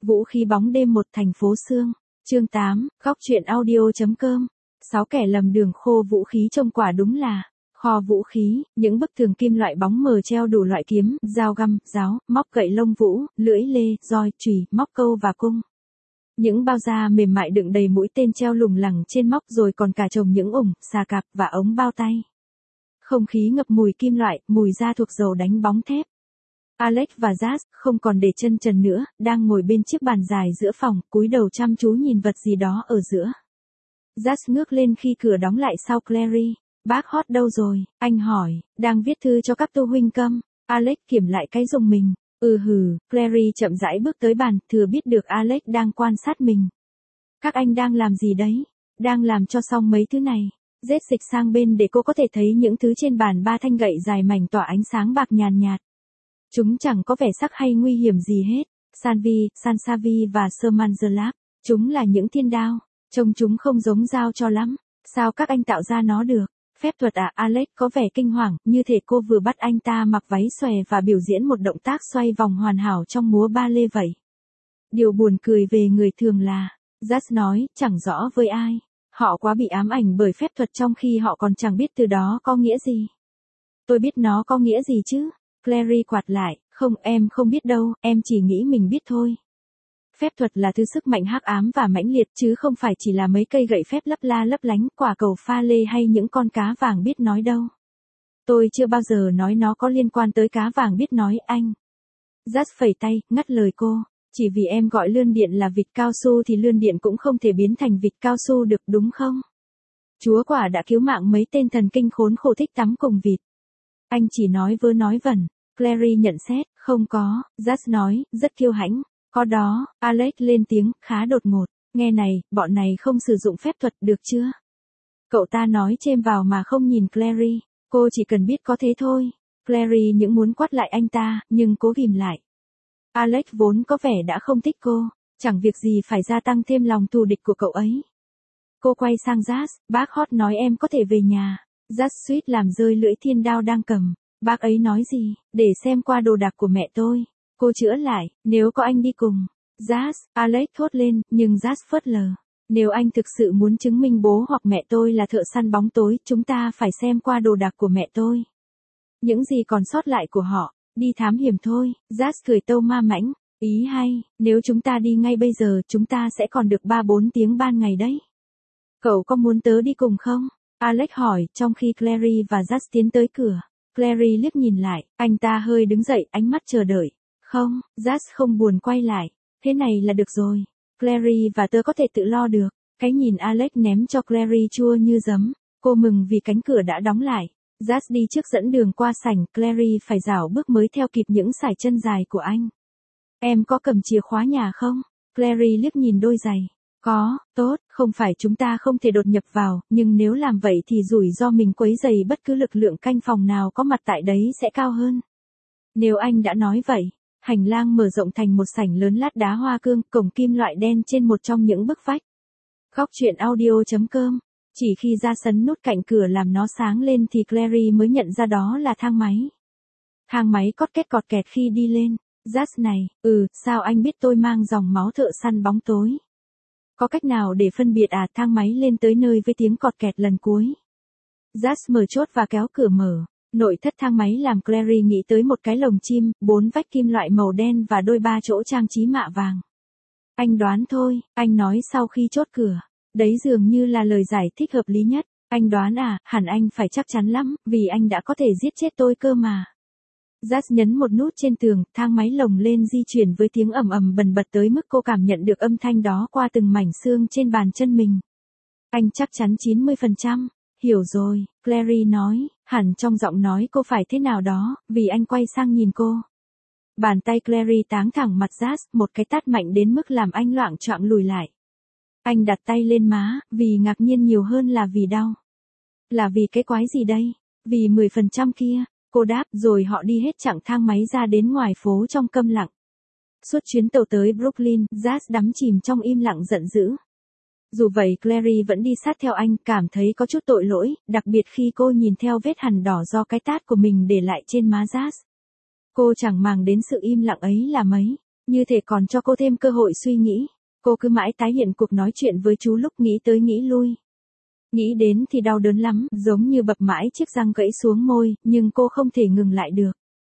Vũ khí bóng đêm một thành phố xương. Chương 8, góc truyện audio.com. 6 kẻ lầm đường khô vũ khí trông quả đúng là kho vũ khí, những bức tường kim loại bóng mờ treo đủ loại kiếm, dao găm, giáo, móc gậy lông vũ, lưỡi lê, roi, chùy, móc câu và cung. Những bao da mềm mại đựng đầy mũi tên treo lủng lẳng trên móc, rồi còn cả chồng những ủng, xà cạp và ống bao tay. Không khí ngập mùi kim loại, mùi da thuộc dầu đánh bóng thép. Alex và Jazz không còn để chân trần nữa, đang ngồi bên chiếc bàn dài giữa phòng, cúi đầu chăm chú nhìn vật gì đó ở giữa. Jazz ngước lên khi cửa đóng lại sau Clary. Bác Hot đâu rồi? Anh hỏi. Đang viết thư cho các tô huynh câm. Alex kiểm lại cái dùng mình. Clary chậm rãi bước tới bàn, thừa biết được Alex đang quan sát mình. Các anh đang làm gì đấy? Đang làm cho xong mấy thứ này. Rết dịch sang bên để cô có thể thấy những thứ trên bàn, 3 thanh gậy dài mảnh tỏa ánh sáng bạc nhàn nhạt. Chúng chẳng có vẻ sắc hay nguy hiểm gì hết. Sansavi và Sermanzerlap. Chúng là những thiên đao. Trông chúng không giống dao cho lắm. Sao các anh tạo ra nó được? Phép thuật à? Alex có vẻ kinh hoàng, như thể cô vừa bắt anh ta mặc váy xòe và biểu diễn một động tác xoay vòng hoàn hảo trong múa ba lê vậy. Điều buồn cười về người thường là, Jazz nói, chẳng rõ với ai. Họ quá bị ám ảnh bởi phép thuật trong khi họ còn chẳng biết từ đó có nghĩa gì. Tôi biết nó có nghĩa gì chứ? Clary quạt lại, không, em không biết đâu, em chỉ nghĩ mình biết thôi. Phép thuật là thứ sức mạnh hắc ám và mãnh liệt, chứ không phải chỉ là mấy cây gậy phép lấp la lấp lánh, quả cầu pha lê hay những con cá vàng biết nói đâu. Tôi chưa bao giờ nói nó có liên quan tới cá vàng biết nói, anh. Jazz phẩy tay, ngắt lời cô. Chỉ vì em gọi lươn điện là vịt cao su thì lươn điện cũng không thể biến thành vịt cao su được, đúng không? Chúa quả đã cứu mạng mấy tên thần kinh khốn khổ thích tắm cùng vịt. Anh chỉ nói vớ nói vẩn. Clary nhận xét, không có, Jazz nói, rất kiêu hãnh. Có đó, Alex lên tiếng, khá đột ngột. Nghe này, bọn này không sử dụng phép thuật được chưa? Cậu ta nói chêm vào mà không nhìn Clary. Cô chỉ cần biết có thế thôi. Clary những muốn quát lại anh ta, nhưng cố ghìm lại. Alex vốn có vẻ đã không thích cô. Chẳng việc gì phải gia tăng thêm lòng thù địch của cậu ấy. Cô quay sang Jazz, bác Hot nói em có thể về nhà. Jazz suýt làm rơi lưỡi thiên đao đang cầm. Bác ấy nói gì? Để xem qua đồ đạc của mẹ tôi. Cô chữa lại, nếu có anh đi cùng. Jazz, Alex thốt lên, nhưng Jazz phớt lờ. Nếu anh thực sự muốn chứng minh bố hoặc mẹ tôi là thợ săn bóng tối, chúng ta phải xem qua đồ đạc của mẹ tôi. Những gì còn sót lại của họ, đi thám hiểm thôi. Jazz cười tâu ma mãnh. Ý hay, nếu chúng ta đi ngay bây giờ, chúng ta sẽ còn được 3-4 tiếng ban ngày đấy. Cậu có muốn tớ đi cùng không? Alex hỏi, trong khi Clary và Jazz tiến tới cửa. Clary liếc nhìn lại, anh ta hơi đứng dậy, ánh mắt chờ đợi. Không, Jazz không buồn quay lại. Thế này là được rồi. Clary và tớ có thể tự lo được. Cái nhìn Alex ném cho Clary chua như giấm. Cô mừng vì cánh cửa đã đóng lại. Jazz đi trước dẫn đường qua sảnh, Clary phải rảo bước mới theo kịp những sải chân dài của anh. Em có cầm chìa khóa nhà không? Clary liếc nhìn đôi giày. Có, tốt, không phải chúng ta không thể đột nhập vào, nhưng nếu làm vậy thì rủi ro mình quấy rầy bất cứ lực lượng canh phòng nào có mặt tại đấy sẽ cao hơn. Nếu anh đã nói vậy. Hành lang mở rộng thành một sảnh lớn lát đá hoa cương, cổng kim loại đen trên một trong những bức vách. Góc truyện audio.com. Chỉ khi ra sấn nút cạnh cửa làm nó sáng lên thì Clary mới nhận ra đó là thang máy. Thang máy cọt kẹt khi đi lên. Jazz này, sao anh biết tôi mang dòng máu thợ săn bóng tối? Có cách nào để phân biệt à? Thang máy lên tới nơi với tiếng cọt kẹt lần cuối. Jazz mở chốt và kéo cửa mở. Nội thất thang máy làm Clary nghĩ tới một cái lồng chim, 4 vách kim loại màu đen và đôi 3 chỗ trang trí mạ vàng. Anh đoán thôi, anh nói sau khi chốt cửa. Đấy dường như là lời giải thích hợp lý nhất. Anh đoán à, hẳn anh phải chắc chắn lắm, vì anh đã có thể giết chết tôi cơ mà. Jazz nhấn một nút trên tường, thang máy lồng lên di chuyển với tiếng ầm ầm bần bật tới mức cô cảm nhận được âm thanh đó qua từng mảnh xương trên bàn chân mình. Anh chắc chắn 90%. Hiểu rồi, Clary nói, hẳn trong giọng nói cô phải thế nào đó, vì anh quay sang nhìn cô. Bàn tay Clary táng thẳng mặt Jazz, một cái tát mạnh đến mức làm anh loạng choạng lùi lại. Anh đặt tay lên má, vì ngạc nhiên nhiều hơn là vì đau. Là vì cái quái gì đây? Vì 10% kia, cô đáp, rồi họ đi hết chặng thang máy ra đến ngoài phố trong câm lặng. Suốt chuyến tàu tới Brooklyn, Jazz đắm chìm trong im lặng giận dữ. Dù vậy Clary vẫn đi sát theo anh, cảm thấy có chút tội lỗi, đặc biệt khi cô nhìn theo vết hằn đỏ do cái tát của mình để lại trên má Jazz. Cô chẳng màng đến sự im lặng ấy là mấy. Như thể còn cho cô thêm cơ hội suy nghĩ. Cô cứ mãi tái hiện cuộc nói chuyện với chú lúc nghĩ tới nghĩ lui. Nghĩ đến thì đau đớn lắm, giống như bập mãi chiếc răng gãy xuống môi, nhưng cô không thể ngừng lại được.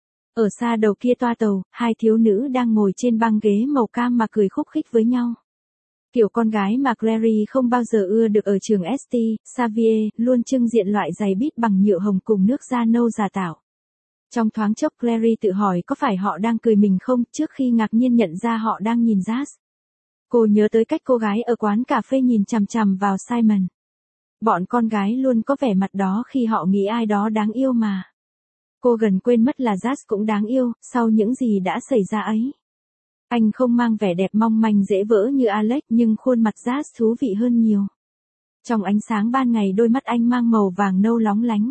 Ở xa đầu kia toa tàu, hai thiếu nữ đang ngồi trên băng ghế màu cam mà cười khúc khích với nhau. Kiểu con gái mà Clary không bao giờ ưa được ở trường St. Xavier, luôn trưng diện loại giày bít bằng nhựa hồng cùng nước da nâu giả tạo. Trong thoáng chốc Clary tự hỏi có phải họ đang cười mình không, trước khi ngạc nhiên nhận ra họ đang nhìn Jazz. Cô nhớ tới cách cô gái ở quán cà phê nhìn chằm chằm vào Simon. Bọn con gái luôn có vẻ mặt đó khi họ nghĩ ai đó đáng yêu mà. Cô gần quên mất là Jazz cũng đáng yêu, sau những gì đã xảy ra ấy. Anh không mang vẻ đẹp mong manh dễ vỡ như Alex, nhưng khuôn mặt Jazz thú vị hơn nhiều. Trong ánh sáng ban ngày đôi mắt anh mang màu vàng nâu lóng lánh.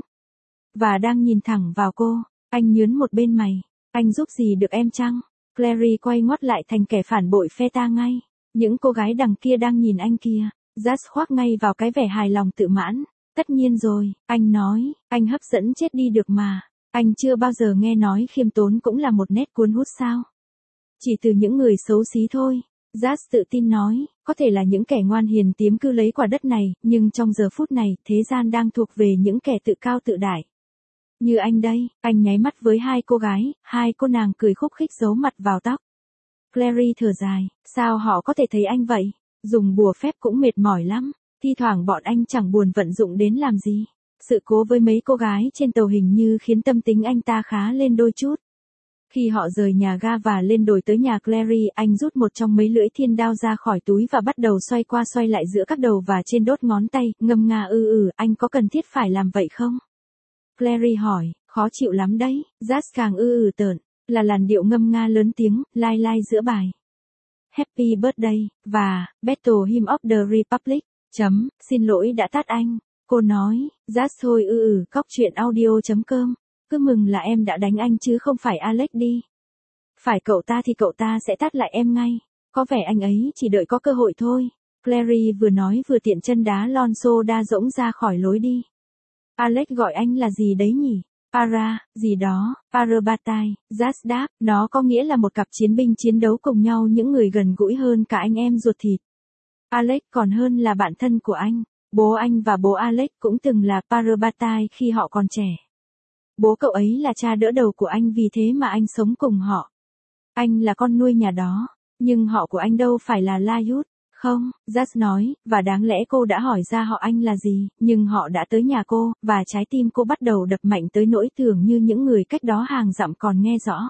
Và đang nhìn thẳng vào cô, anh nhướng một bên mày. Anh giúp gì được em chăng? Clary quay ngoắt lại thành kẻ phản bội phe ta ngay. Những cô gái đằng kia đang nhìn anh kìa. Jazz khoác ngay vào cái vẻ hài lòng tự mãn. Tất nhiên rồi, anh nói, anh hấp dẫn chết đi được mà. Anh chưa bao giờ nghe nói khiêm tốn cũng là một nét cuốn hút sao? Chỉ từ những người xấu xí thôi. Jazz tự tin nói, có thể là những kẻ ngoan hiền tiếm cư lấy quả đất này, nhưng trong giờ phút này, thế gian đang thuộc về những kẻ tự cao tự đại. Như anh đây, anh nháy mắt với hai cô gái, hai cô nàng cười khúc khích giấu mặt vào tóc. Clary thở dài, sao họ có thể thấy anh vậy? Dùng bùa phép cũng mệt mỏi lắm, thi thoảng bọn anh chẳng buồn vận dụng đến làm gì. Sự cố với mấy cô gái trên tàu hình như khiến tâm tính anh ta khá lên đôi chút. Khi họ rời nhà ga và lên đồi tới nhà Clary, anh rút một trong mấy lưỡi thiên đao ra khỏi túi và bắt đầu xoay qua xoay lại giữa các đầu và trên đốt ngón tay, ngâm nga anh có cần thiết phải làm vậy không? Clary hỏi, khó chịu lắm đấy, Jazz càng tợn, là làn điệu ngâm nga lớn tiếng, lai lai giữa bài. Happy Birthday, và, Battle Hymn of the Republic, xin lỗi đã tát anh, cô nói, Jazz thôi cóc truyện audio.com, cứ mừng là em đã đánh anh chứ không phải Alex đi. Phải cậu ta thì cậu ta sẽ tát lại em ngay, có vẻ anh ấy chỉ đợi có cơ hội thôi. Clary vừa nói vừa tiện chân đá Lonso đa rỗng ra khỏi lối đi. Alex gọi anh là gì đấy nhỉ? Para, gì đó, Parabatai, Jazz đáp, nó có nghĩa là một cặp chiến binh chiến đấu cùng nhau, những người gần gũi hơn cả anh em ruột thịt. Alex còn hơn là bạn thân của anh. Bố anh và bố Alex cũng từng là Parabatai khi họ còn trẻ. Bố cậu ấy là cha đỡ đầu của anh, vì thế mà anh sống cùng họ. Anh là con nuôi nhà đó, nhưng họ của anh đâu phải là Layut. Không, Jazz nói, và đáng lẽ cô đã hỏi ra họ anh là gì, nhưng họ đã tới nhà cô, và trái tim cô bắt đầu đập mạnh tới nỗi tưởng như những người cách đó hàng dặm còn nghe rõ.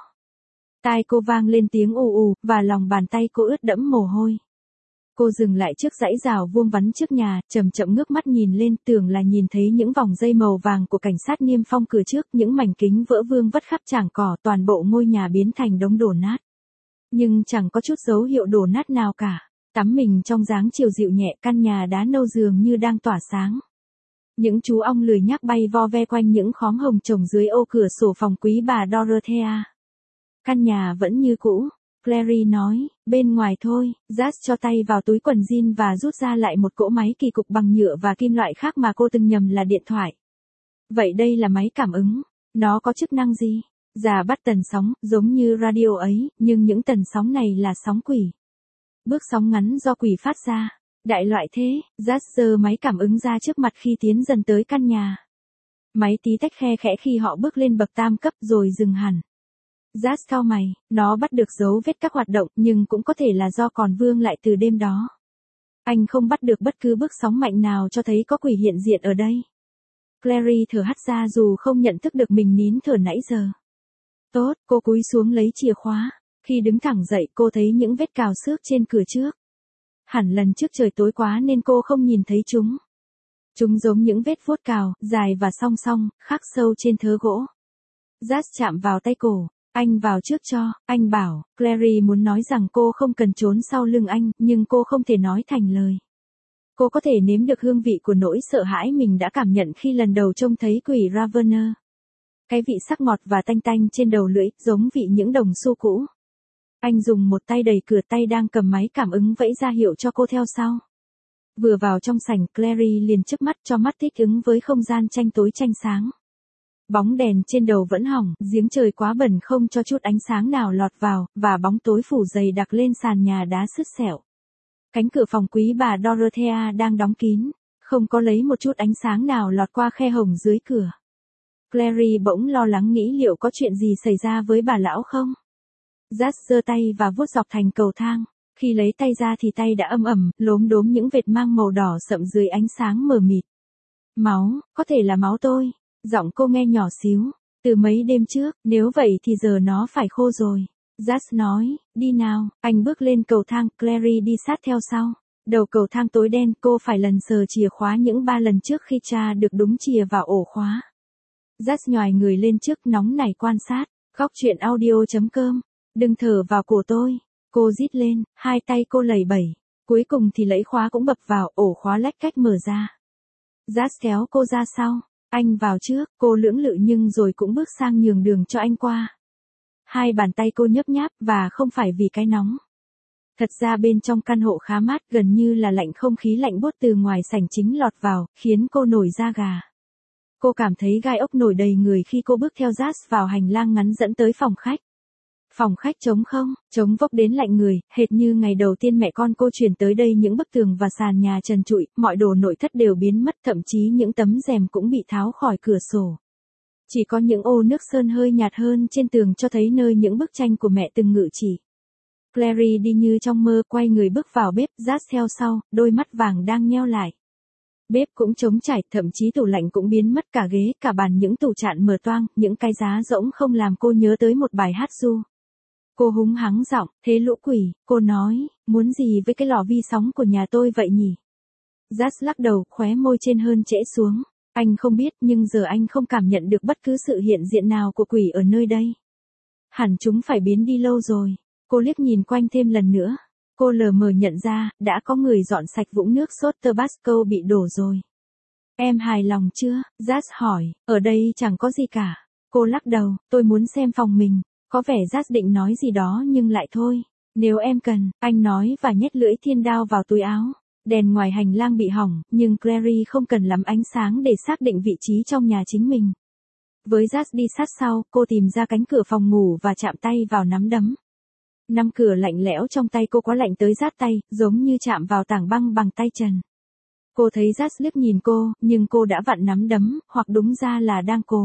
Tai cô vang lên tiếng ù, và lòng bàn tay cô ướt đẫm mồ hôi. Cô dừng lại trước dãy rào vuông vắn trước nhà, chậm chậm ngước mắt nhìn lên, tưởng là nhìn thấy những vòng dây màu vàng của cảnh sát niêm phong cửa trước, những mảnh kính vỡ vương vất khắp trảng cỏ, toàn bộ ngôi nhà biến thành đống đổ nát. Nhưng chẳng có chút dấu hiệu đổ nát nào cả. Tắm mình trong dáng chiều dịu nhẹ, căn nhà đá nâu dường như đang tỏa sáng. Những chú ong lười nhác bay vo ve quanh những khóm hồng trồng dưới ô cửa sổ phòng quý bà Dorothea. Căn nhà vẫn như cũ. Clary nói, bên ngoài thôi. Jazz cho tay vào túi quần jean và rút ra lại một cỗ máy kỳ cục bằng nhựa và kim loại khác mà cô từng nhầm là điện thoại. Vậy đây là máy cảm ứng. Nó có chức năng gì? Giả bắt tần sóng, giống như radio ấy, nhưng những tần sóng này là sóng quỷ. Bước sóng ngắn do quỷ phát ra. Đại loại thế, Jazz giơ máy cảm ứng ra trước mặt khi tiến dần tới căn nhà. Máy tí tách khe khẽ khi họ bước lên bậc tam cấp rồi dừng hẳn. Jazz cau mày, nó bắt được dấu vết các hoạt động, nhưng cũng có thể là do còn vương lại từ đêm đó. Anh không bắt được bất cứ bước sóng mạnh nào cho thấy có quỷ hiện diện ở đây. Clary thở hắt ra dù không nhận thức được mình nín thở nãy giờ. Tốt, cô cúi xuống lấy chìa khóa. Khi đứng thẳng dậy cô thấy những vết cào xước trên cửa trước. Hẳn lần trước trời tối quá nên cô không nhìn thấy chúng. Chúng giống những vết vuốt cào, dài và song song, khắc sâu trên thớ gỗ. Jazz chạm vào tay cổ. Anh vào trước cho, anh bảo. Clary muốn nói rằng cô không cần trốn sau lưng anh, nhưng cô không thể nói thành lời. Cô có thể nếm được hương vị của nỗi sợ hãi mình đã cảm nhận khi lần đầu trông thấy quỷ Ravener. Cái vị sắc ngọt và tanh tanh trên đầu lưỡi, giống vị những đồng xu cũ. Anh dùng một tay đẩy cửa, tay đang cầm máy cảm ứng vẫy ra hiệu cho cô theo sau. Vừa vào trong sảnh, Clary liền chớp mắt cho mắt thích ứng với không gian tranh tối tranh sáng. Bóng đèn trên đầu vẫn hỏng, giếng trời quá bẩn không cho chút ánh sáng nào lọt vào, và bóng tối phủ dày đặc lên sàn nhà đá sứt sẹo. Cánh cửa phòng quý bà Dorothea đang đóng kín, không có lấy một chút ánh sáng nào lọt qua khe hổng dưới cửa. Clary bỗng lo lắng nghĩ liệu có chuyện gì xảy ra với bà lão không? Jas giơ tay và vuốt dọc thành cầu thang. Khi lấy tay ra thì tay đã âm ẩm, lốm đốm những vệt mang màu đỏ sậm dưới ánh sáng mờ mịt. Máu, có thể là máu tôi. Giọng cô nghe nhỏ xíu. Từ mấy đêm trước, nếu vậy thì giờ nó phải khô rồi. Jas nói, đi nào. Anh bước lên cầu thang, Clary đi sát theo sau. Đầu cầu thang tối đen, cô phải lần sờ chìa khóa những 3 lần trước khi tra được đúng chìa vào ổ khóa. Jas nhoài người lên trước nóng nảy quan sát. Góc chuyện audio.com. Đừng thở vào cổ tôi. Cô rít lên, hai tay cô lẩy bẩy. Cuối cùng thì lấy khóa cũng bập vào, ổ khóa lách cách mở ra. Jas kéo cô ra sau. Anh vào trước, cô lưỡng lự nhưng rồi cũng bước sang nhường đường cho anh qua. Hai bàn tay cô nhấp nháp và không phải vì cái nóng. Thật ra bên trong căn hộ khá mát, gần như là lạnh, không khí lạnh buốt từ ngoài sảnh chính lọt vào, khiến cô nổi da gà. Cô cảm thấy gai ốc nổi đầy người khi cô bước theo Jas vào hành lang ngắn dẫn tới phòng khách. Phòng khách trống không, trống vốc đến lạnh người, hệt như ngày đầu tiên mẹ con cô chuyển tới đây, những bức tường và sàn nhà trần trụi, mọi đồ nội thất đều biến mất, thậm chí những tấm rèm cũng bị tháo khỏi cửa sổ. Chỉ có những ô nước sơn hơi nhạt hơn trên tường cho thấy nơi những bức tranh của mẹ từng ngự chỉ. Clary đi như trong mơ, quay người bước vào bếp, Jas theo sau, đôi mắt vàng đang nheo lại. Bếp cũng trống trải, thậm chí tủ lạnh cũng biến mất, cả ghế, cả bàn, những tủ chạn mở toang, những cái giá rỗng không làm cô nhớ tới một bài hát ru. Cô húng hắng giọng, thế lũ quỷ, cô nói, muốn gì với cái lò vi sóng của nhà tôi vậy nhỉ? Jas lắc đầu, khóe môi trên hơn trễ xuống. Anh không biết, nhưng giờ anh không cảm nhận được bất cứ sự hiện diện nào của quỷ ở nơi đây. Hẳn chúng phải biến đi lâu rồi. Cô liếc nhìn quanh thêm lần nữa. Cô lờ mờ nhận ra, đã có người dọn sạch vũng nước sốt Tabasco bị đổ rồi. Em hài lòng chưa? Jas hỏi, ở đây chẳng có gì cả. Cô lắc đầu, tôi muốn xem phòng mình. Có vẻ Jas định nói gì đó nhưng lại thôi. Nếu em cần, anh nói và nhét lưỡi thiên đao vào túi áo. Đèn ngoài hành lang bị hỏng, nhưng Clary không cần lắm ánh sáng để xác định vị trí trong nhà chính mình. Với Jas đi sát sau, cô tìm ra cánh cửa phòng ngủ và chạm tay vào nắm đấm. Nắm cửa lạnh lẽo trong tay cô quá lạnh tới rát tay, giống như chạm vào tảng băng bằng tay trần. Cô thấy Jas liếc nhìn cô, nhưng cô đã vặn nắm đấm, hoặc đúng ra là đang cố.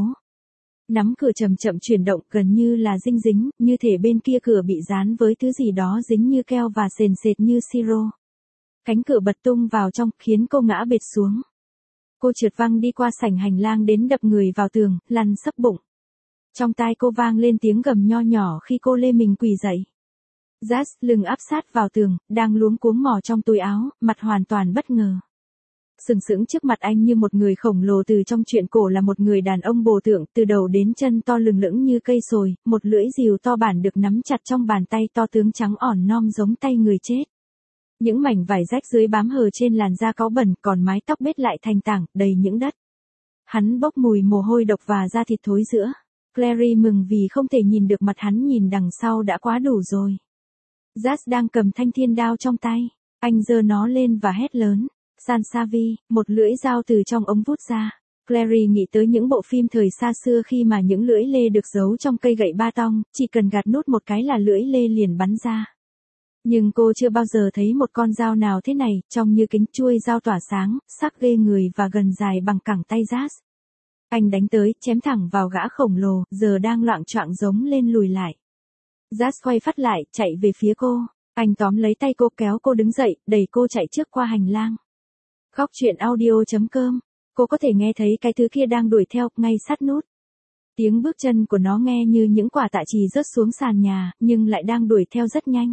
Nắm cửa chậm chậm chuyển động, gần như là dinh dính, như thể bên kia cửa bị dán với thứ gì đó dính như keo và sền sệt như siro. Cánh cửa bật tung vào trong, khiến cô ngã bệt xuống. Cô trượt văng đi qua sảnh hành lang đến đập người vào tường, lăn sấp bụng. Trong tai cô vang lên tiếng gầm nho nhỏ khi cô lê mình quỳ dậy. Jas lưng áp sát vào tường, đang luống cuống mò trong túi áo, mặt hoàn toàn bất ngờ. Sừng sững trước mặt anh như một người khổng lồ từ trong truyện cổ là một người đàn ông bồ tượng, từ đầu đến chân to lừng lững như cây sồi, một lưỡi rìu to bản được nắm chặt trong bàn tay to tướng trắng ỏn nom giống tay người chết. Những mảnh vải rách dưới bám hờ trên làn da cáu bẩn, còn mái tóc bết lại thành tảng, đầy những đất. Hắn bốc mùi mồ hôi độc và da thịt thối rữa. Clary mừng vì không thể nhìn được mặt hắn, nhìn đằng sau đã quá đủ rồi. Jas đang cầm thanh thiên đao trong tay. Anh giơ nó lên và hét lớn. Sansavi, một lưỡi dao từ trong ống vút ra. Clary nghĩ tới những bộ phim thời xa xưa khi mà những lưỡi lê được giấu trong cây gậy ba tong, chỉ cần gạt nút một cái là lưỡi lê liền bắn ra. Nhưng cô chưa bao giờ thấy một con dao nào thế này, trông như kính chuôi dao tỏa sáng, sắc ghê người và gần dài bằng cẳng tay Jas. Anh đánh tới, chém thẳng vào gã khổng lồ, giờ đang loạng choạng giống lên lùi lại. Jas quay phát lại, chạy về phía cô. Anh tóm lấy tay cô, kéo cô đứng dậy, đẩy cô chạy trước qua hành lang. Góc chuyện audio.com. Cô có thể nghe thấy cái thứ kia đang đuổi theo, ngay sát nút. Tiếng bước chân của nó nghe như những quả tạ chì rớt xuống sàn nhà, nhưng lại đang đuổi theo rất nhanh.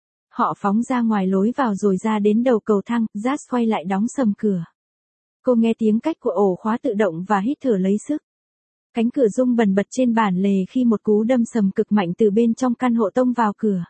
Họ phóng ra ngoài lối vào rồi ra đến đầu cầu thang, Jas quay lại đóng sầm cửa. Cô nghe tiếng cách của ổ khóa tự động và hít thở lấy sức. Cánh cửa rung bần bật trên bản lề khi một cú đâm sầm cực mạnh từ bên trong căn hộ tông vào cửa.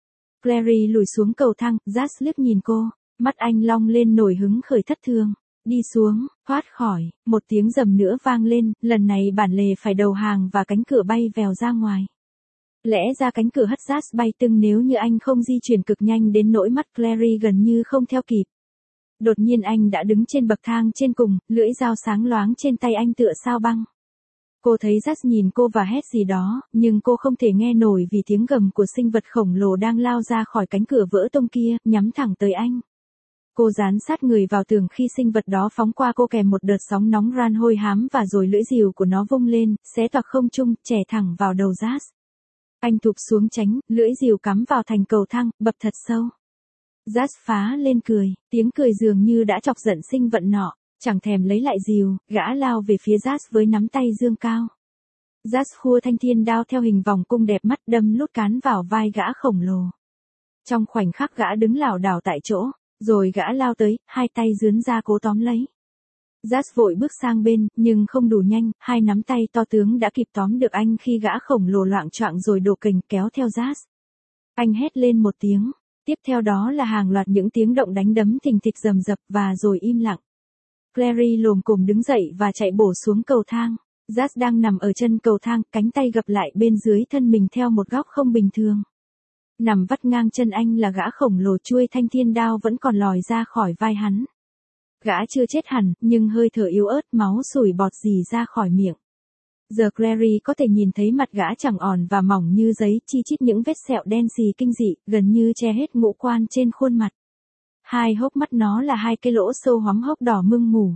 Clary lùi xuống cầu thang, Jas liếc nhìn cô, mắt anh long lên nổi hứng khởi thất thường. Đi xuống, thoát khỏi, một tiếng rầm nữa vang lên, lần này bản lề phải đầu hàng và cánh cửa bay vèo ra ngoài. Lẽ ra cánh cửa hất Jas bay tưng nếu như anh không di chuyển cực nhanh đến nỗi mắt Clary gần như không theo kịp. Đột nhiên anh đã đứng trên bậc thang trên cùng, lưỡi dao sáng loáng trên tay anh tựa sao băng. Cô thấy Jazz nhìn cô và hét gì đó, nhưng cô không thể nghe nổi vì tiếng gầm của sinh vật khổng lồ đang lao ra khỏi cánh cửa vỡ tung kia, nhắm thẳng tới anh. Cô dán sát người vào tường khi sinh vật đó phóng qua cô kèm một đợt sóng nóng ran hôi hám và rồi lưỡi rìu của nó vung lên, xé toạc không trung, chẻ thẳng vào đầu Jazz. Anh thụp xuống tránh, lưỡi rìu cắm vào thành cầu thang, bập thật sâu. Jazz phá lên cười, tiếng cười dường như đã chọc giận sinh vật nọ, chẳng thèm lấy lại rìu, gã lao về phía Jazz với nắm tay dương cao. Jazz khua thanh thiên đao theo hình vòng cung đẹp mắt đâm lút cán vào vai gã khổng lồ. Trong khoảnh khắc gã đứng lảo đảo tại chỗ, rồi gã lao tới, hai tay giương ra cố tóm lấy. Jazz vội bước sang bên, nhưng không đủ nhanh, hai nắm tay to tướng đã kịp tóm được anh khi gã khổng lồ loạng choạng rồi đổ kềnh kéo theo Jazz. Anh hét lên một tiếng, tiếp theo đó là hàng loạt những tiếng động đánh đấm thình thịch rầm rập và rồi im lặng. Clary lồm cồm đứng dậy và chạy bổ xuống cầu thang. Jazz đang nằm ở chân cầu thang, cánh tay gập lại bên dưới thân mình theo một góc không bình thường. Nằm vắt ngang chân anh là gã khổng lồ, chuôi thanh thiên đao vẫn còn lòi ra khỏi vai hắn. Gã chưa chết hẳn, nhưng hơi thở yếu ớt, máu sủi bọt rỉ ra khỏi miệng. Giờ Clary có thể nhìn thấy mặt gã chẳng ỏn và mỏng như giấy, chi chít những vết sẹo đen xì kinh dị, gần như che hết ngũ quan trên khuôn mặt. Hai hốc mắt nó là hai cái lỗ sâu hoắm hốc đỏ mưng mù.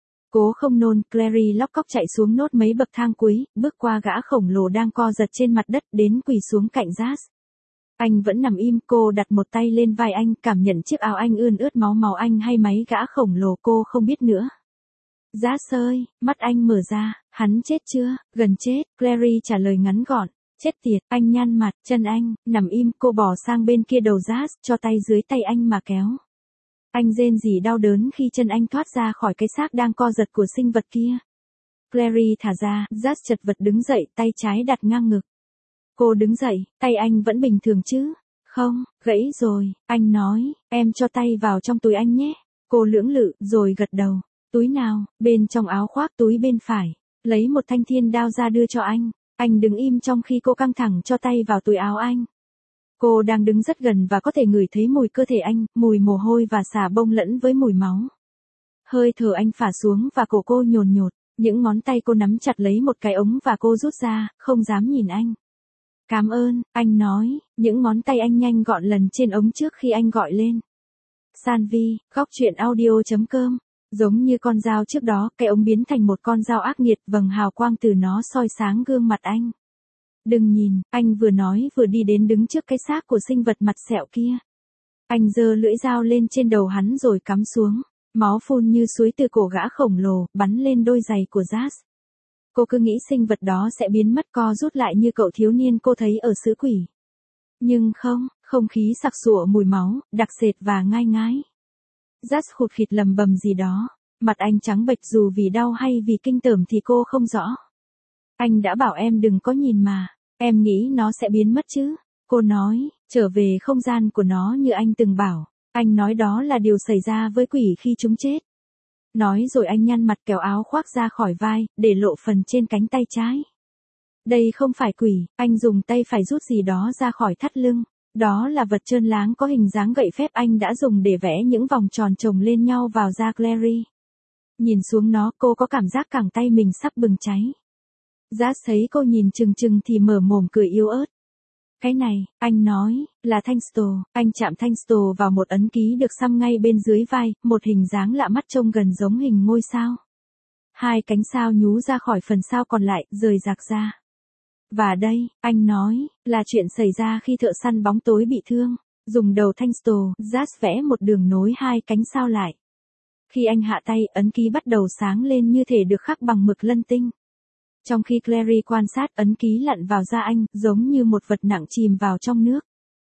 Cố không nôn, Clary lóc cóc chạy xuống nốt mấy bậc thang cuối, bước qua gã khổng lồ đang co giật trên mặt đất đến quỳ xuống cạnh Jazz. Anh vẫn nằm im, cô đặt một tay lên vai anh, cảm nhận chiếc áo anh ươn ướt máu anh hay máy gã khổng lồ cô không biết nữa. Jazz ơi, mắt anh mở ra, hắn chết chưa, gần chết, Clary trả lời ngắn gọn, chết tiệt, anh nhăn mặt, chân anh, nằm im, cô bò sang bên kia đầu Jazz, cho tay dưới tay anh mà kéo. Anh rên rỉ đau đớn khi chân anh thoát ra khỏi cái xác đang co giật của sinh vật kia. Clary thả ra, Jazz chật vật đứng dậy, tay trái đặt ngang ngực. Cô đứng dậy, tay anh vẫn bình thường chứ? Không, gãy rồi, anh nói, em cho tay vào trong túi anh nhé. Cô lưỡng lự, rồi gật đầu. Túi nào? Bên trong áo khoác, túi bên phải. Lấy một thanh thiên đao ra đưa cho anh. Anh đứng im trong khi cô căng thẳng cho tay vào túi áo anh. Cô đang đứng rất gần và có thể ngửi thấy mùi cơ thể anh, mùi mồ hôi và xà bông lẫn với mùi máu. Hơi thở anh phả xuống và cổ cô nhồn nhột, những ngón tay cô nắm chặt lấy một cái ống và cô rút ra, không dám nhìn anh. Cảm ơn, anh nói, những ngón tay anh nhanh gọn lần trên ống trước khi anh gọi lên. Sanvi, góc truyện audio.com. Giống như con dao trước đó, cái ống biến thành một con dao ác nghiệt, vầng hào quang từ nó soi sáng gương mặt anh. Đừng nhìn, anh vừa nói vừa đi đến đứng trước cái xác của sinh vật mặt sẹo kia. Anh giơ lưỡi dao lên trên đầu hắn rồi cắm xuống. Máu phun như suối từ cổ gã khổng lồ, bắn lên đôi giày của Jazz. Cô cứ nghĩ sinh vật đó sẽ biến mất co rút lại như cậu thiếu niên cô thấy ở xứ quỷ. Nhưng không, không khí sặc sụa mùi máu, đặc sệt và ngai ngái. Jazz khụt khịt lầm bầm gì đó. Mặt anh trắng bệch dù vì đau hay vì kinh tởm thì cô không rõ. Anh đã bảo em đừng có nhìn mà. Em nghĩ nó sẽ biến mất chứ? Cô nói, trở về không gian của nó như anh từng bảo. Anh nói đó là điều xảy ra với quỷ khi chúng chết. Nói rồi anh nhăn mặt kéo áo khoác ra khỏi vai, để lộ phần trên cánh tay trái. Đây không phải quỷ, anh dùng tay phải rút gì đó ra khỏi thắt lưng. Đó là vật trơn láng có hình dáng gậy phép anh đã dùng để vẽ những vòng tròn chồng lên nhau vào da Clary. Nhìn xuống nó cô có cảm giác cẳng tay mình sắp bừng cháy. Jazz thấy cô nhìn chừng chừng thì mở mồm cười yếu ớt. Cái này, anh nói, là thanh stồ. Anh chạm thanh stồ vào một ấn ký được xăm ngay bên dưới vai, một hình dáng lạ mắt trông gần giống hình ngôi sao. Hai cánh sao nhú ra khỏi phần sao còn lại, rời rạc ra. Và đây, anh nói, là chuyện xảy ra khi thợ săn bóng tối bị thương. Dùng đầu thanh stồ, Jazz vẽ một đường nối hai cánh sao lại. Khi anh hạ tay, ấn ký bắt đầu sáng lên như thể được khắc bằng mực lân tinh. Trong khi Clary quan sát, ấn ký lặn vào da anh, giống như một vật nặng chìm vào trong nước.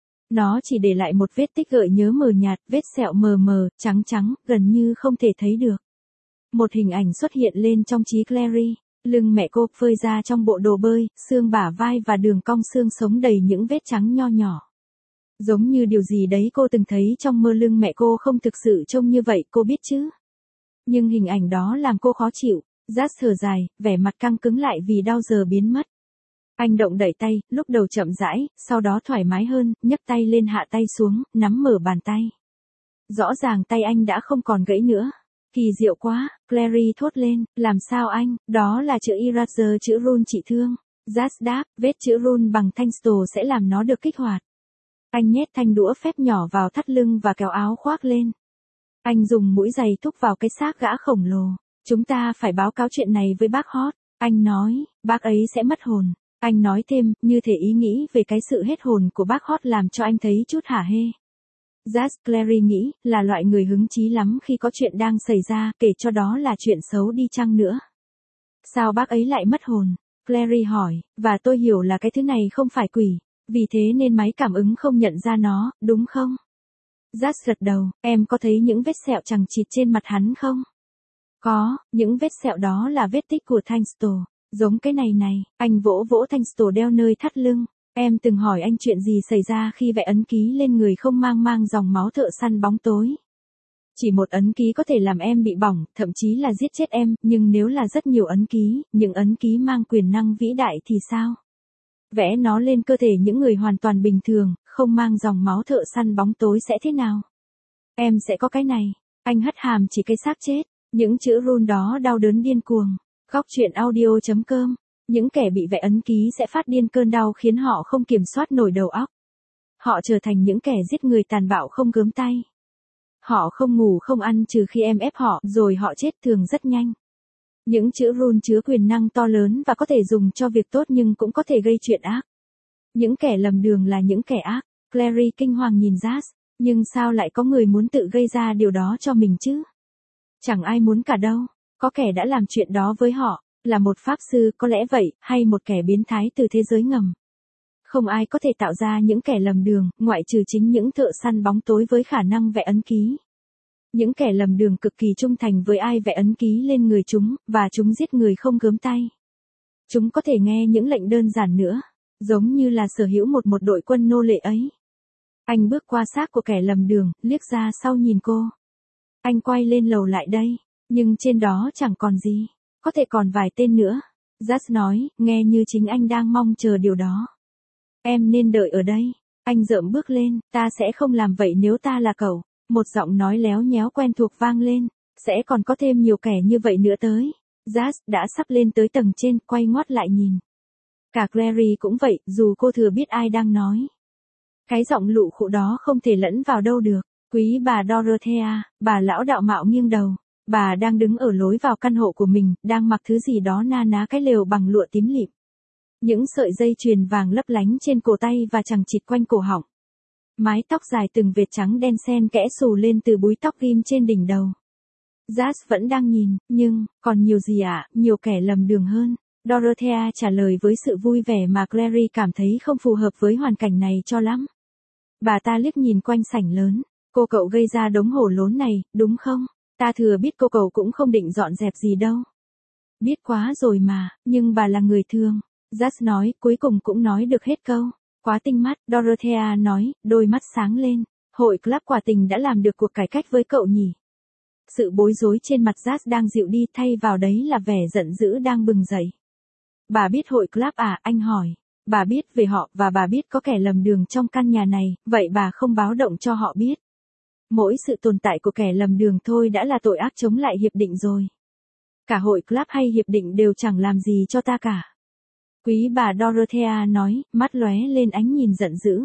Nó chỉ để lại một vết tích gợi nhớ mờ nhạt, vết sẹo mờ mờ, trắng trắng, gần như không thể thấy được. Một hình ảnh xuất hiện lên trong trí Clary. Lưng mẹ cô phơi ra trong bộ đồ bơi, xương bả vai và đường cong xương sống đầy những vết trắng nho nhỏ. Giống như điều gì đấy cô từng thấy trong mơ. Lưng mẹ cô không thực sự trông như vậy, cô biết chứ. Nhưng hình ảnh đó làm cô khó chịu. Jazz thở dài, vẻ mặt căng cứng lại vì đau giờ biến mất. Anh động đẩy tay, lúc đầu chậm rãi, sau đó thoải mái hơn, nhấc tay lên hạ tay xuống, nắm mở bàn tay. Rõ ràng tay anh đã không còn gãy nữa. Kỳ diệu quá, Clary thốt lên, làm sao anh, đó là chữ Eraser chữ rune trị thương. Jas đáp, vết chữ rune bằng thanh stồ sẽ làm nó được kích hoạt. Anh nhét thanh đũa phép nhỏ vào thắt lưng và kéo áo khoác lên. Anh dùng mũi giày thúc vào cái xác gã khổng lồ. Chúng ta phải báo cáo chuyện này với bác Hot. Anh nói, bác ấy sẽ mất hồn. Anh nói thêm, như thể ý nghĩ về cái sự hết hồn của bác Hot làm cho anh thấy chút hả hê. Jas Clary nghĩ, là loại người hứng chí lắm khi có chuyện đang xảy ra, kể cho đó là chuyện xấu đi chăng nữa. Sao bác ấy lại mất hồn? Clary hỏi, và tôi hiểu là cái thứ này không phải quỷ, vì thế nên máy cảm ứng không nhận ra nó, đúng không? Jas gật đầu, em có thấy những vết sẹo chằng chịt trên mặt hắn không? Có, những vết sẹo đó là vết tích của thanh stồ, giống cái này này, anh vỗ vỗ thanh stồ đeo nơi thắt lưng. Em từng hỏi anh chuyện gì xảy ra khi vẽ ấn ký lên người không mang dòng máu thợ săn bóng tối. Chỉ một ấn ký có thể làm em bị bỏng, thậm chí là giết chết em, nhưng nếu là rất nhiều ấn ký, những ấn ký mang quyền năng vĩ đại thì sao? Vẽ nó lên cơ thể những người hoàn toàn bình thường, không mang dòng máu thợ săn bóng tối sẽ thế nào? Em sẽ có cái này. Anh hất hàm chỉ cây xác chết. Những chữ rune đó đau đớn điên cuồng. Góc truyện audio.com. Những kẻ bị vẽ ấn ký sẽ phát điên cơn đau khiến họ không kiểm soát nổi đầu óc. Họ trở thành những kẻ giết người tàn bạo không gớm tay. Họ không ngủ không ăn trừ khi em ép họ, rồi họ chết thường rất nhanh. Những chữ rune chứa quyền năng to lớn và có thể dùng cho việc tốt nhưng cũng có thể gây chuyện ác. Những kẻ lầm đường là những kẻ ác. Clary kinh hoàng nhìn Jas, nhưng sao lại có người muốn tự gây ra điều đó cho mình chứ? Chẳng ai muốn cả đâu. Có kẻ đã làm chuyện đó với họ. Là một pháp sư có lẽ vậy, hay một kẻ biến thái từ thế giới ngầm. Không ai có thể tạo ra những kẻ lầm đường, ngoại trừ chính những thợ săn bóng tối với khả năng vẽ ấn ký. Những kẻ lầm đường cực kỳ trung thành với ai vẽ ấn ký lên người chúng, và chúng giết người không gớm tay. Chúng có thể nghe những lệnh đơn giản nữa, giống như là sở hữu một đội quân nô lệ ấy. Anh bước qua xác của kẻ lầm đường, liếc ra sau nhìn cô. Anh quay lên lầu lại đây, nhưng trên đó chẳng còn gì. Có thể còn vài tên nữa. Jas nói, nghe như chính anh đang mong chờ điều đó. Em nên đợi ở đây. Anh rợm bước lên, ta sẽ không làm vậy nếu ta là cậu. Một giọng nói léo nhéo quen thuộc vang lên. Sẽ còn có thêm nhiều kẻ như vậy nữa tới. Jas đã sắp lên tới tầng trên, quay ngoắt lại nhìn. Cả Clary cũng vậy, dù cô thừa biết ai đang nói. Cái giọng lụ khụ đó không thể lẫn vào đâu được. Quý bà Dorothea, bà lão đạo mạo nghiêng đầu. Bà đang đứng ở lối vào căn hộ của mình, đang mặc thứ gì đó na ná cái lều bằng lụa tím lịm. Những sợi dây chuyền vàng lấp lánh trên cổ tay và chằng chịt quanh cổ họng. Mái tóc dài từng vệt trắng đen xen kẽ xù lên từ búi tóc ghim trên đỉnh đầu. Jas vẫn đang nhìn, nhưng, còn nhiều gì ạ, nhiều kẻ lầm đường hơn. Dorothea trả lời với sự vui vẻ mà Clary cảm thấy không phù hợp với hoàn cảnh này cho lắm. Bà ta liếc nhìn quanh sảnh lớn. Cô cậu gây ra đống hổ lốn này, đúng không? Ta thừa biết cô cậu cũng không định dọn dẹp gì đâu. Biết quá rồi mà, nhưng bà là người thường. Jas nói, cuối cùng cũng nói được hết câu. Quá tinh mắt, Dorothea nói, đôi mắt sáng lên. Hội club quả tình đã làm được cuộc cải cách với cậu nhỉ? Sự bối rối trên mặt Jas đang dịu đi, thay vào đấy là vẻ giận dữ đang bừng dậy. Bà biết hội club à, anh hỏi. Bà biết về họ và bà biết có kẻ lầm đường trong căn nhà này, vậy bà không báo động cho họ biết. Mỗi sự tồn tại của kẻ lầm đường thôi đã là tội ác chống lại hiệp định rồi. Cả hội club hay hiệp định đều chẳng làm gì cho ta cả. Quý bà Dorothea nói, mắt lóe lên ánh nhìn giận dữ.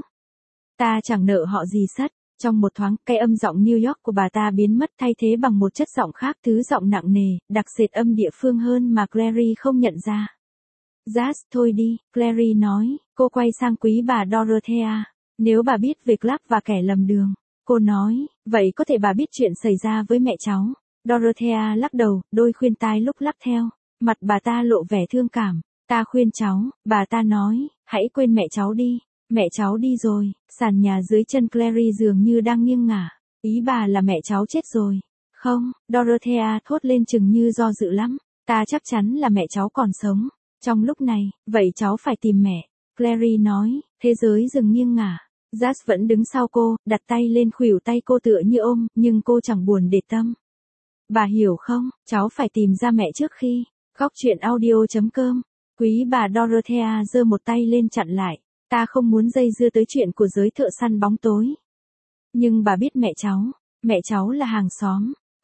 Ta chẳng nợ họ gì sắt. Trong một thoáng, cái âm giọng New York của bà ta biến mất thay thế bằng một chất giọng khác, thứ giọng nặng nề, đặc sệt âm địa phương hơn mà Clary không nhận ra. Jas, thôi đi, Clary nói, cô quay sang quý bà Dorothea. Nếu bà biết về club và kẻ lầm đường. Cô nói, vậy có thể bà biết chuyện xảy ra với mẹ cháu. Dorothea lắc đầu, đôi khuyên tai lúc lắc theo. Mặt bà ta lộ vẻ thương cảm. Ta khuyên cháu, bà ta nói, hãy quên mẹ cháu đi. Mẹ cháu đi rồi, sàn nhà dưới chân Clary dường như đang nghiêng ngả. Ý bà là mẹ cháu chết rồi. Không, Dorothea thốt lên chừng như do dự lắm. Ta chắc chắn là mẹ cháu còn sống. Trong lúc này, vậy cháu phải tìm mẹ. Clary nói, thế giới dừng nghiêng ngả. Jas vẫn đứng sau cô, đặt tay lên khuỷu tay cô tựa như ôm, nhưng cô chẳng buồn để tâm. Bà hiểu không, cháu phải tìm ra mẹ trước khi. Góc truyện audio.com. Quý bà Dorothea giơ một tay lên chặn lại. Ta không muốn dây dưa tới chuyện của giới thợ săn bóng tối. Nhưng bà biết mẹ cháu là hàng xóm.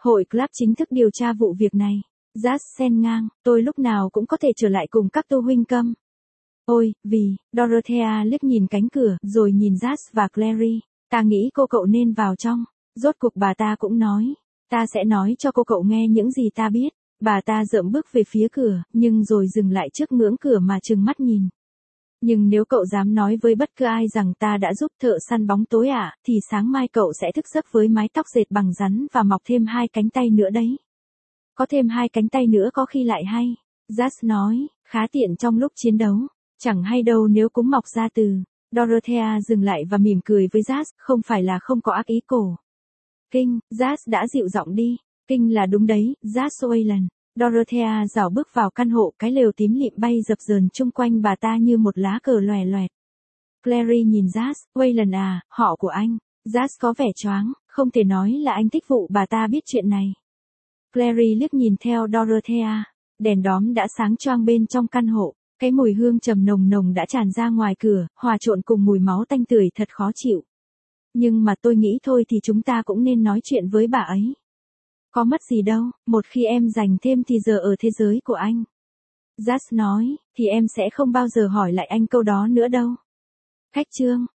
Hội club chính thức điều tra vụ việc này. Jas xen ngang, tôi lúc nào cũng có thể trở lại cùng các tô huynh câm. Ôi, vì, Dorothea liếc nhìn cánh cửa, rồi nhìn Jas và Clary. Ta nghĩ cô cậu nên vào trong. Rốt cuộc bà ta cũng nói. Ta sẽ nói cho cô cậu nghe những gì ta biết. Bà ta dợm bước về phía cửa, nhưng rồi dừng lại trước ngưỡng cửa mà trừng mắt nhìn. Nhưng nếu cậu dám nói với bất cứ ai rằng ta đã giúp thợ săn bóng tối thì sáng mai cậu sẽ thức giấc với mái tóc dệt bằng rắn và mọc thêm 2 cánh tay nữa đấy. Có thêm 2 cánh tay nữa có khi lại hay. Jas nói, khá tiện trong lúc chiến đấu. Chẳng hay đâu nếu cũng mọc ra từ. Dorothea dừng lại và mỉm cười với Jas, không phải là không có ác ý cổ. Kinh, Jas đã dịu giọng đi. Kinh là đúng đấy, Jas Wayland. Dorothea rảo bước vào căn hộ, cái lều tím lịm bay dập dờn chung quanh bà ta như một lá cờ loè loẹt. Clary nhìn Jas, Wayland à, họ của anh. Jas có vẻ choáng, không thể nói là anh thích vụ bà ta biết chuyện này. Clary liếc nhìn theo Dorothea. Đèn đóm đã sáng choang bên trong căn hộ. Cái mùi hương trầm nồng nồng đã tràn ra ngoài cửa, hòa trộn cùng mùi máu tanh tưởi thật khó chịu. Nhưng mà tôi nghĩ thôi thì chúng ta cũng nên nói chuyện với bà ấy. Có mất gì đâu, một khi em dành thêm thì giờ ở thế giới của anh. Jas nói, thì em sẽ không bao giờ hỏi lại anh câu đó nữa đâu. Khách trương,